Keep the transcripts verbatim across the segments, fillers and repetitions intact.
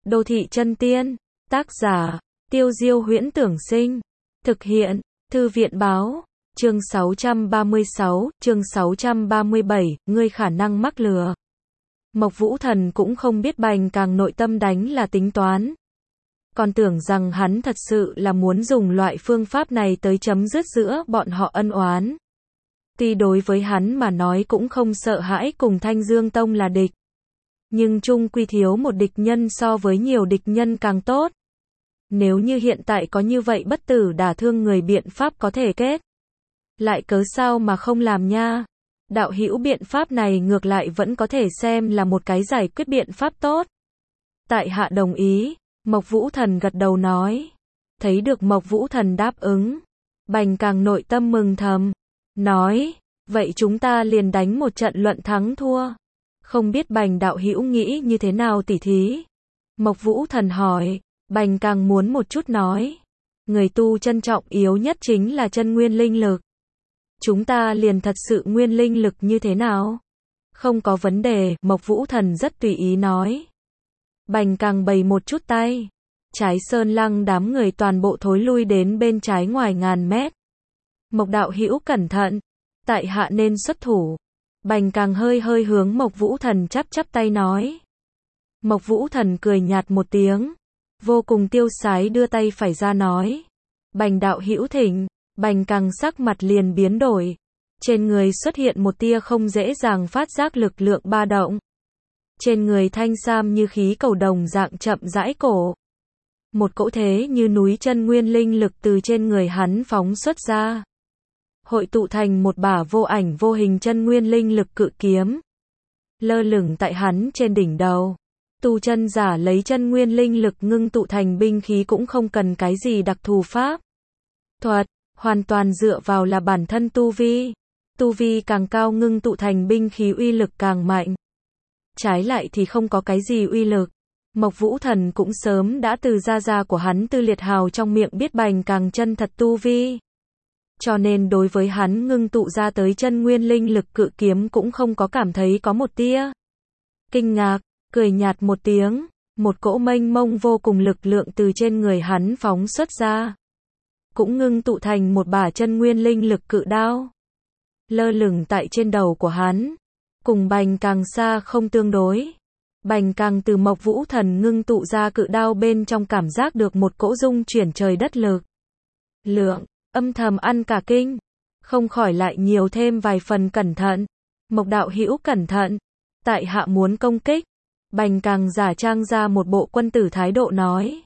Đô thị chân tiên, tác giả, Tiêu Diêu Huyễn Tưởng Sinh, thực hiện, Thư viện báo, chương sáu trăm ba mươi sáu, chương sáu trăm ba mươi bảy, ngươi khả năng mắc lừa. Mộc Vũ Thần cũng không biết Bành Càng nội tâm đánh là tính toán. Còn tưởng rằng hắn thật sự là muốn dùng loại phương pháp này tới chấm dứt giữa bọn họ ân oán. Tuy đối với hắn mà nói cũng không sợ hãi cùng Thanh Dương Tông là địch. Nhưng chung quy thiếu một địch nhân so với nhiều địch nhân càng tốt. Nếu như hiện tại có như vậy bất tử đả thương người biện pháp có thể kết. Lại cớ sao mà không làm nha. Đạo hữu biện pháp này ngược lại vẫn có thể xem là một cái giải quyết biện pháp tốt. Tại hạ đồng ý, Mộc Vũ Thần gật đầu nói. Thấy được Mộc Vũ Thần đáp ứng. Bành Càng nội tâm mừng thầm. Nói, vậy chúng ta liền đánh một trận luận thắng thua. Không biết Bành đạo hữu nghĩ như thế nào tỉ thí? Mộc Vũ Thần hỏi. Bành Càng muốn một chút nói. Người tu chân trọng yếu nhất chính là chân nguyên linh lực. Chúng ta liền thật sự nguyên linh lực như thế nào? Không có vấn đề, Mộc Vũ Thần rất tùy ý nói. Bành Càng bày một chút tay. Trái Sơn Lăng đám người toàn bộ thối lui đến bên trái ngoài ngàn mét. Mộc đạo hữu cẩn thận. Tại hạ nên xuất thủ. Bành Càng hơi hơi hướng Mộc Vũ Thần chắp chắp tay nói. Mộc Vũ Thần cười nhạt một tiếng. Vô cùng tiêu sái đưa tay phải ra nói. Bành đạo hữu thỉnh. Bành Càng sắc mặt liền biến đổi. Trên người xuất hiện một tia không dễ dàng phát giác lực lượng ba động. Trên người thanh sam như khí cầu đồng dạng chậm rãi cổ. Một cỗ thế như núi chân nguyên linh lực từ trên người hắn phóng xuất ra. Hội tụ thành một bả vô ảnh vô hình chân nguyên linh lực cự kiếm. Lơ lửng tại hắn trên đỉnh đầu. Tu chân giả lấy chân nguyên linh lực ngưng tụ thành binh khí cũng không cần cái gì đặc thù pháp thuật, hoàn toàn dựa vào là bản thân tu vi. Tu vi càng cao ngưng tụ thành binh khí uy lực càng mạnh. Trái lại thì không có cái gì uy lực. Mộc Vũ Thần cũng sớm đã từ gia gia của hắn Tư Liệt Hào trong miệng biết Bành Càng chân thật tu vi. Cho nên đối với hắn ngưng tụ ra tới chân nguyên linh lực cự kiếm cũng không có cảm thấy có một tia kinh ngạc, cười nhạt một tiếng, một cỗ mênh mông vô cùng lực lượng từ trên người hắn phóng xuất ra. Cũng ngưng tụ thành một bả chân nguyên linh lực cự đao. Lơ lửng tại trên đầu của hắn. Cùng Bành Càng xa không tương đối. Bành Càng từ Mộc Vũ Thần ngưng tụ ra cự đao bên trong cảm giác được một cỗ rung chuyển trời đất lực. Lượng, âm thầm ăn cả kinh. Không khỏi lại nhiều thêm vài phần cẩn thận. Mộc đạo hữu cẩn thận. Tại hạ muốn công kích. Bành Càng giả trang ra một bộ quân tử thái độ nói.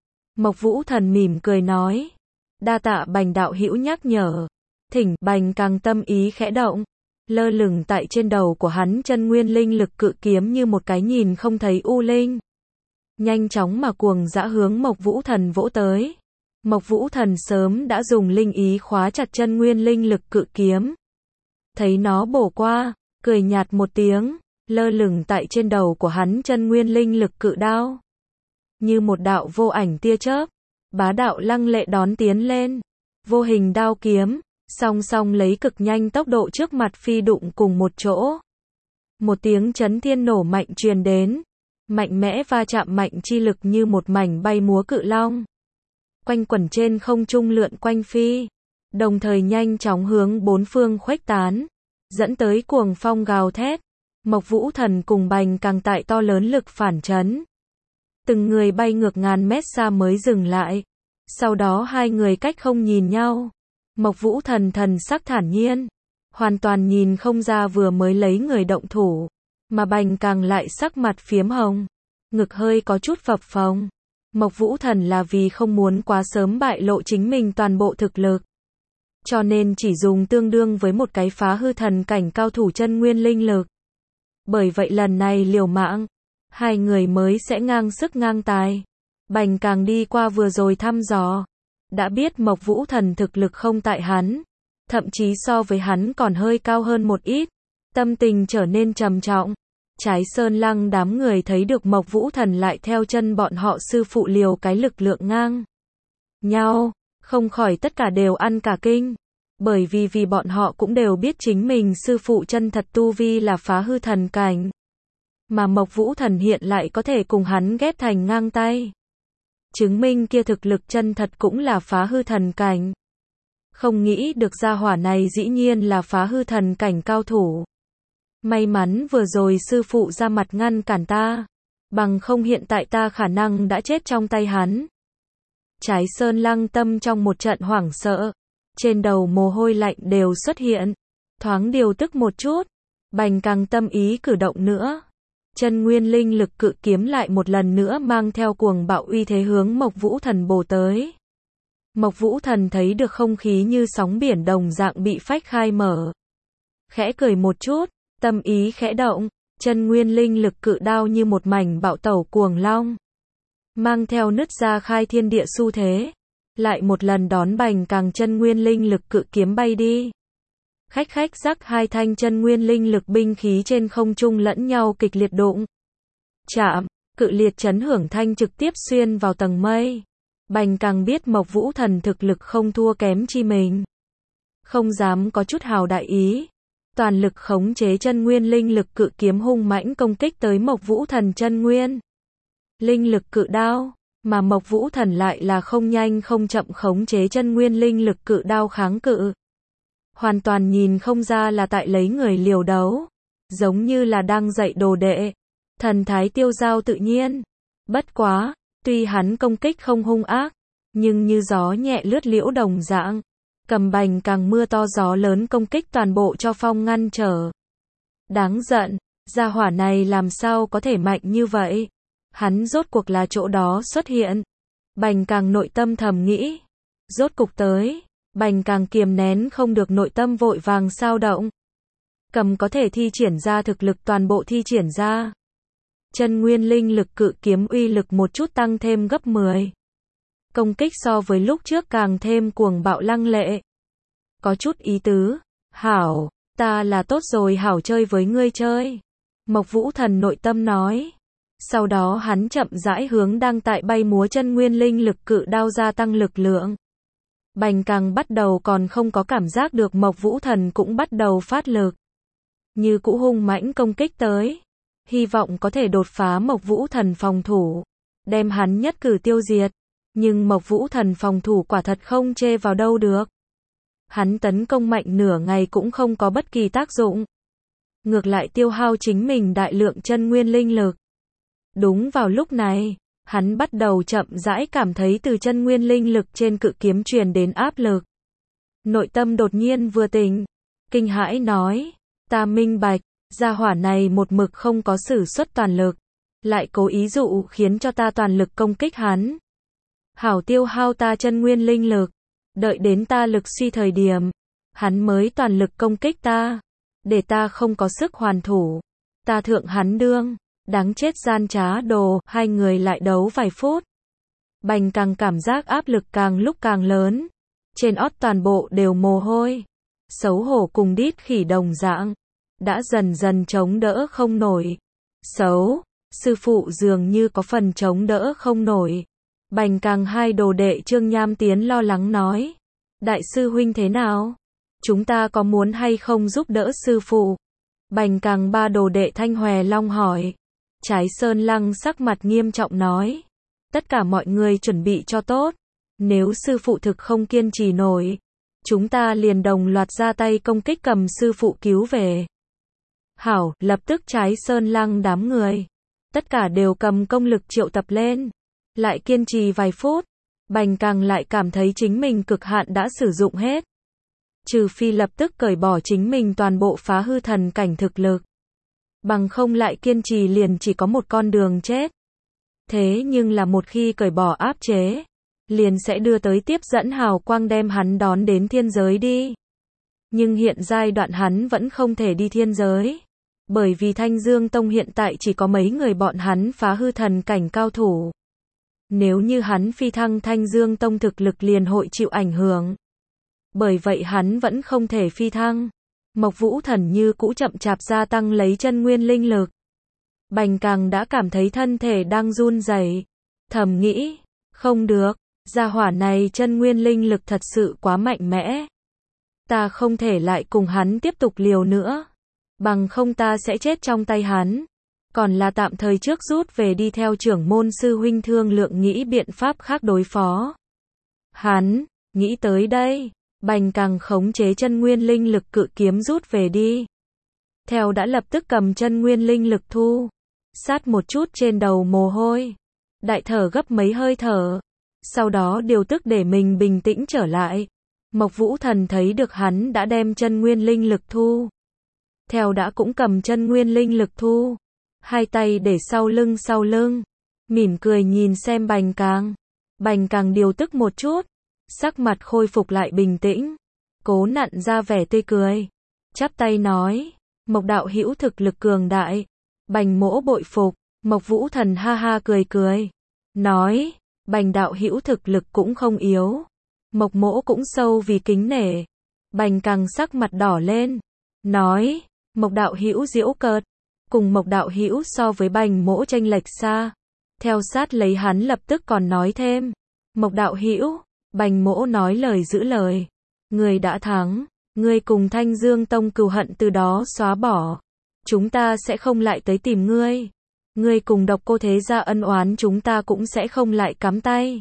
Mộc Vũ Thần mỉm cười nói. Đa tạ Bành đạo hữu nhắc nhở. Thỉnh. Bành Càng tâm ý khẽ động. Lơ lửng tại trên đầu của hắn chân nguyên linh lực cự kiếm như một cái nhìn không thấy u linh. Nhanh chóng mà cuồng dã hướng Mộc Vũ Thần vỗ tới. Mộc Vũ Thần sớm đã dùng linh ý khóa chặt chân nguyên linh lực cự kiếm. Thấy nó bổ qua, cười nhạt một tiếng, lơ lửng tại trên đầu của hắn chân nguyên linh lực cự đao. Như một đạo vô ảnh tia chớp, bá đạo lăng lệ đón tiến lên. Vô hình đao kiếm, song song lấy cực nhanh tốc độ trước mặt phi đụng cùng một chỗ. Một tiếng chấn thiên nổ mạnh truyền đến. Mạnh mẽ va chạm mạnh chi lực như một mảnh bay múa cự long. Quanh quẩn trên không trung lượn quanh phi. Đồng thời nhanh chóng hướng bốn phương khuếch tán. Dẫn tới cuồng phong gào thét. Mộc Vũ Thần cùng Bành Càng tại to lớn lực phản chấn. Từng người bay ngược ngàn mét xa mới dừng lại. Sau đó hai người cách không nhìn nhau. Mộc Vũ Thần thần sắc thản nhiên. Hoàn toàn nhìn không ra vừa mới lấy người động thủ. Mà Bành Càng lại sắc mặt phiếm hồng. Ngực hơi có chút phập phồng. Mộc Vũ Thần là vì không muốn quá sớm bại lộ chính mình toàn bộ thực lực. Cho nên chỉ dùng tương đương với một cái phá hư thần cảnh cao thủ chân nguyên linh lực. Bởi vậy lần này liều mạng. Hai người mới sẽ ngang sức ngang tài. Bành Càng đi qua vừa rồi thăm dò. Đã biết Mộc Vũ Thần thực lực không tại hắn. Thậm chí so với hắn còn hơi cao hơn một ít. Tâm tình trở nên trầm trọng. Trái Sơn Lăng đám người thấy được Mộc Vũ Thần lại theo chân bọn họ sư phụ liều cái lực lượng ngang nhau. Không khỏi tất cả đều ăn cả kinh. Bởi vì vì bọn họ cũng đều biết chính mình sư phụ chân thật tu vi là phá hư thần cảnh. mà Mộc Vũ Thần hiện lại có thể cùng hắn ghép thành ngang tay. Chứng minh kia thực lực chân thật cũng là phá hư thần cảnh. Không nghĩ được gia hỏa này dĩ nhiên là phá hư thần cảnh cao thủ. May mắn vừa rồi sư phụ ra mặt ngăn cản ta, bằng không hiện tại ta khả năng đã chết trong tay hắn. Trái Sơn Lăng tâm trong một trận hoảng sợ, trên đầu mồ hôi lạnh đều xuất hiện, thoáng điều tức một chút, bành càng tâm ý cử động nữa. Chân nguyên linh lực cự kiếm lại một lần nữa mang theo cuồng bạo uy thế hướng Mộc Vũ Thần bổ tới. Mộc Vũ Thần thấy được không khí như sóng biển đồng dạng bị phách khai mở. Khẽ cười một chút, tâm ý khẽ động, chân nguyên linh lực cự đao như một mảnh bạo tẩu cuồng long. Mang theo nứt ra khai thiên địa xu thế. Lại một lần đón bành càng chân nguyên linh lực cự kiếm bay đi. Khách khách rắc hai thanh chân nguyên linh lực binh khí trên không trung lẫn nhau kịch liệt đụng. Chạm, cự liệt chấn hưởng thanh trực tiếp xuyên vào tầng mây. Bành càng biết Mộc Vũ Thần thực lực không thua kém chi mình. Không dám có chút hào đại ý. Toàn lực khống chế chân nguyên linh lực cự kiếm hung mãnh công kích tới Mộc Vũ Thần chân nguyên. Linh lực cự đao, mà Mộc Vũ Thần lại là không nhanh không chậm khống chế chân nguyên linh lực cự đao kháng cự. Hoàn toàn nhìn không ra là tại lấy người liều đấu, giống như là đang dạy đồ đệ, thần thái tiêu dao tự nhiên. Bất quá, tuy hắn công kích không hung ác, nhưng như gió nhẹ lướt liễu đồng dạng, cầm bành càng mưa to gió lớn công kích toàn bộ cho phong ngăn trở. Đáng giận, gia hỏa này làm sao có thể mạnh như vậy? Hắn rốt cuộc là chỗ đó xuất hiện. Bành càng nội tâm thầm nghĩ. Rốt cục tới. Bành càng kiềm nén không được nội tâm vội vàng sao động. Cầm có thể thi triển ra thực lực toàn bộ thi triển ra. Chân nguyên linh lực cự kiếm uy lực một chút tăng thêm gấp mười. Công kích so với lúc trước càng thêm cuồng bạo lăng lệ. Có chút ý tứ. Hảo, ta là tốt rồi hảo chơi với ngươi chơi. Mộc Vũ Thần nội tâm nói. Sau đó hắn chậm rãi hướng đang tại bay múa chân nguyên linh lực cự đao gia tăng lực lượng. Bành càng bắt đầu còn không có cảm giác được Mộc Vũ Thần cũng bắt đầu phát lực. Như cũ hung mãnh công kích tới. Hy vọng có thể đột phá Mộc Vũ Thần phòng thủ. Đem hắn nhất cử tiêu diệt. Nhưng Mộc Vũ Thần phòng thủ quả thật không chê vào đâu được. Hắn tấn công mạnh nửa ngày cũng không có bất kỳ tác dụng. Ngược lại tiêu hao chính mình đại lượng chân nguyên linh lực. Đúng vào lúc này, hắn bắt đầu chậm rãi cảm thấy từ chân nguyên linh lực trên cự kiếm truyền đến áp lực. Nội tâm đột nhiên vừa tỉnh, kinh hãi nói, ta minh bạch, gia hỏa này một mực không có sử xuất toàn lực, lại cố ý dụ khiến cho ta toàn lực công kích hắn. Hảo tiêu hao ta chân nguyên linh lực, đợi đến ta lực suy thời điểm, hắn mới toàn lực công kích ta, để ta không có sức hoàn thủ, ta thượng hắn đương. Đáng chết gian trá đồ, hai người lại đấu vài phút. Bành càng cảm giác áp lực càng lúc càng lớn. Trên ót toàn bộ đều mồ hôi. Xấu hổ cùng đít khỉ đồng dạng. Đã dần dần chống đỡ không nổi. Xấu, sư phụ dường như có phần chống đỡ không nổi. Bành càng hai đồ đệ Trương Nham Tiến lo lắng nói. Đại sư huynh thế nào? Chúng ta có muốn hay không giúp đỡ sư phụ? Bành càng ba đồ đệ Thanh Hòe Long hỏi. Trái Sơn Lăng sắc mặt nghiêm trọng nói. Tất cả mọi người chuẩn bị cho tốt. Nếu sư phụ thực không kiên trì nổi, chúng ta liền đồng loạt ra tay công kích cầm sư phụ cứu về. Hảo, lập tức Trái Sơn Lăng đám người. Tất cả đều cầm công lực triệu tập lên. Lại kiên trì vài phút. Bành càng lại cảm thấy chính mình cực hạn đã sử dụng hết. Trừ phi lập tức cởi bỏ chính mình toàn bộ phá hư thần cảnh thực lực. Bằng không lại kiên trì liền chỉ có một con đường chết. Thế nhưng là một khi cởi bỏ áp chế, liền sẽ đưa tới tiếp dẫn hào quang đem hắn đón đến thiên giới đi. Nhưng hiện giai đoạn hắn vẫn không thể đi thiên giới. Bởi vì Thanh Dương Tông hiện tại chỉ có mấy người bọn hắn phá hư thần cảnh cao thủ. Nếu như hắn phi thăng Thanh Dương Tông thực lực liền hội chịu ảnh hưởng. Bởi vậy hắn vẫn không thể phi thăng. Mộc Vũ Thần như cũ chậm chạp gia tăng lấy chân nguyên linh lực. Bành càng đã cảm thấy thân thể đang run rẩy, thầm nghĩ, không được, gia hỏa này chân nguyên linh lực thật sự quá mạnh mẽ. Ta không thể lại cùng hắn tiếp tục liều nữa, bằng không ta sẽ chết trong tay hắn. còn là tạm thời trước rút về đi theo trưởng môn sư huynh thương lượng nghĩ biện pháp khác đối phó. Hắn, nghĩ tới đây, Bành Càng khống chế chân nguyên linh lực cự kiếm rút về đi. Theo đã lập tức cầm chân nguyên linh lực thu, sát một chút trên đầu mồ hôi, đại thở gấp mấy hơi thở, sau đó điều tức để mình bình tĩnh trở lại. Mộc Vũ Thần thấy được hắn đã đem chân nguyên linh lực thu, theo đã cũng cầm chân nguyên linh lực thu, hai tay để sau lưng sau lưng, mỉm cười nhìn xem Bành Càng. Bành Càng điều tức một chút, sắc mặt khôi phục lại bình tĩnh, cố nặn ra vẻ tươi cười, chắp tay nói, Mộc đạo hữu thực lực cường đại, Bành mỗ bội phục. Mộc Vũ Thần ha ha cười cười, nói, Bành đạo hữu thực lực cũng không yếu, Mộc mỗ cũng sâu vì kính nể. Bành Càng sắc mặt đỏ lên, nói, Mộc đạo hữu giễu cợt, cùng Mộc đạo hữu so với Bành mỗ chênh lệch xa. Theo sát lấy hắn lập tức còn nói thêm, Mộc đạo hữu, Bành mỗ nói lời giữ lời, người đã thắng, ngươi cùng Thanh Dương Tông cừu hận từ đó xóa bỏ, chúng ta sẽ không lại tới tìm ngươi. Ngươi cùng Độc Cô thế gia ân oán chúng ta cũng sẽ không lại cắm tay.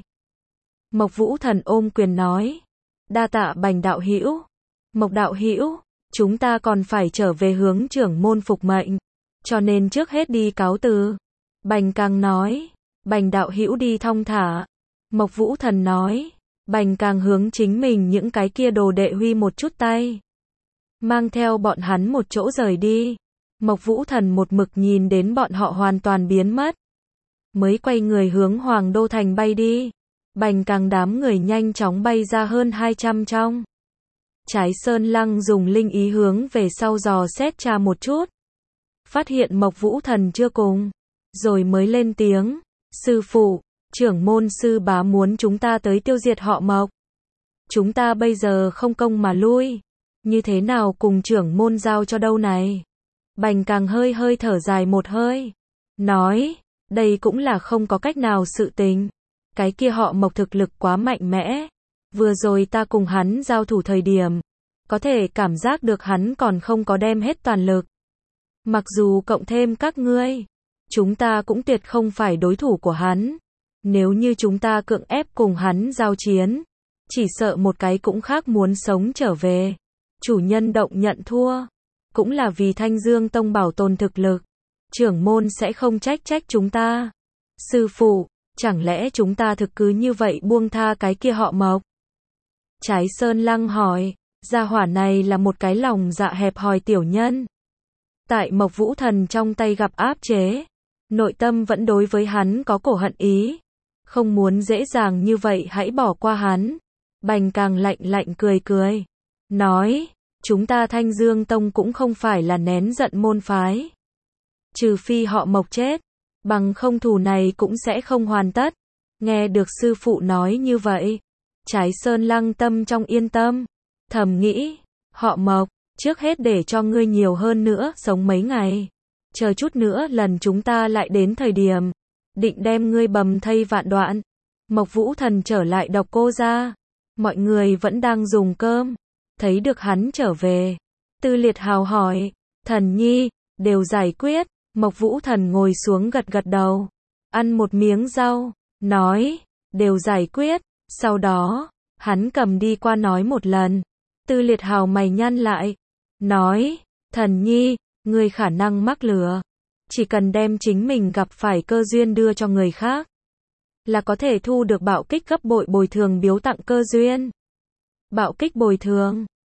Mộc Vũ Thần ôm quyền nói, đa tạ Bành đạo hữu. Mộc đạo hữu, chúng ta còn phải trở về hướng trưởng môn phục mệnh, cho nên trước hết đi cáo từ. Bành Càng nói, Bành đạo hữu đi thong thả. Mộc Vũ Thần nói, Bành Càng hướng chính mình những cái kia đồ đệ huy một chút tay, mang theo bọn hắn một chỗ rời đi. Mộc Vũ Thần một mực nhìn đến bọn họ hoàn toàn biến mất, mới quay người hướng Hoàng Đô Thành bay đi. Bành Càng đám người nhanh chóng bay ra hơn hai trăm trong. Trái Sơn Lăng dùng linh ý hướng về sau dò xét tra một chút, phát hiện Mộc Vũ Thần chưa cùng, rồi mới lên tiếng, sư phụ, trưởng môn sư bá muốn chúng ta tới tiêu diệt họ Mộc. Chúng ta bây giờ không công mà lui, như thế nào cùng trưởng môn giao cho đâu này? Bành Càng hơi hơi thở dài một hơi, nói, đây cũng là không có cách nào sự tình. Cái kia họ Mộc thực lực quá mạnh mẽ, vừa rồi ta cùng hắn giao thủ thời điểm, có thể cảm giác được hắn còn không có đem hết toàn lực. Mặc dù cộng thêm các ngươi, chúng ta cũng tuyệt không phải đối thủ của hắn. Nếu như chúng ta cưỡng ép cùng hắn giao chiến, chỉ sợ một cái cũng khác muốn sống trở về. Chủ nhân động nhận thua, cũng là vì Thanh Dương Tông bảo tồn thực lực. Trưởng môn sẽ không trách trách chúng ta. Sư phụ, chẳng lẽ chúng ta thực cứ như vậy buông tha cái kia họ Mộc? Trái Sơn Lăng hỏi, gia hỏa này là một cái lòng dạ hẹp hòi tiểu nhân. Tại Mộc Vũ Thần trong tay gặp áp chế, nội tâm vẫn đối với hắn có cổ hận ý, không muốn dễ dàng như vậy hãy bỏ qua hắn. Bành Càng lạnh lạnh cười cười, nói, chúng ta Thanh Dương Tông cũng không phải là nén giận môn phái. Trừ phi họ Mộc chết, bằng không thù này cũng sẽ không hoàn tất. Nghe được sư phụ nói như vậy, Trái Sơn Lăng tâm trong yên tâm, thầm nghĩ, họ Mộc, trước hết để cho ngươi nhiều hơn nữa sống mấy ngày. Chờ chút nữa lần chúng ta lại đến thời điểm, định đem ngươi bầm thây vạn đoạn. Mộc Vũ Thần trở lại Độc Cô gia, mọi người vẫn đang dùng cơm, thấy được hắn trở về. Tư Liệt Hào hỏi, Thần nhi, đều giải quyết. Mộc Vũ Thần ngồi xuống gật gật đầu, ăn một miếng rau, nói, đều giải quyết. Sau đó, hắn cầm đi qua nói một lần. Tư Liệt Hào mày nhăn lại, nói, Thần nhi, ngươi khả năng mắc lừa, chỉ cần đem chính mình gặp phải cơ duyên đưa cho người khác, là có thể thu được bạo kích gấp bội bồi thường biếu tặng cơ duyên. Bạo kích bồi thường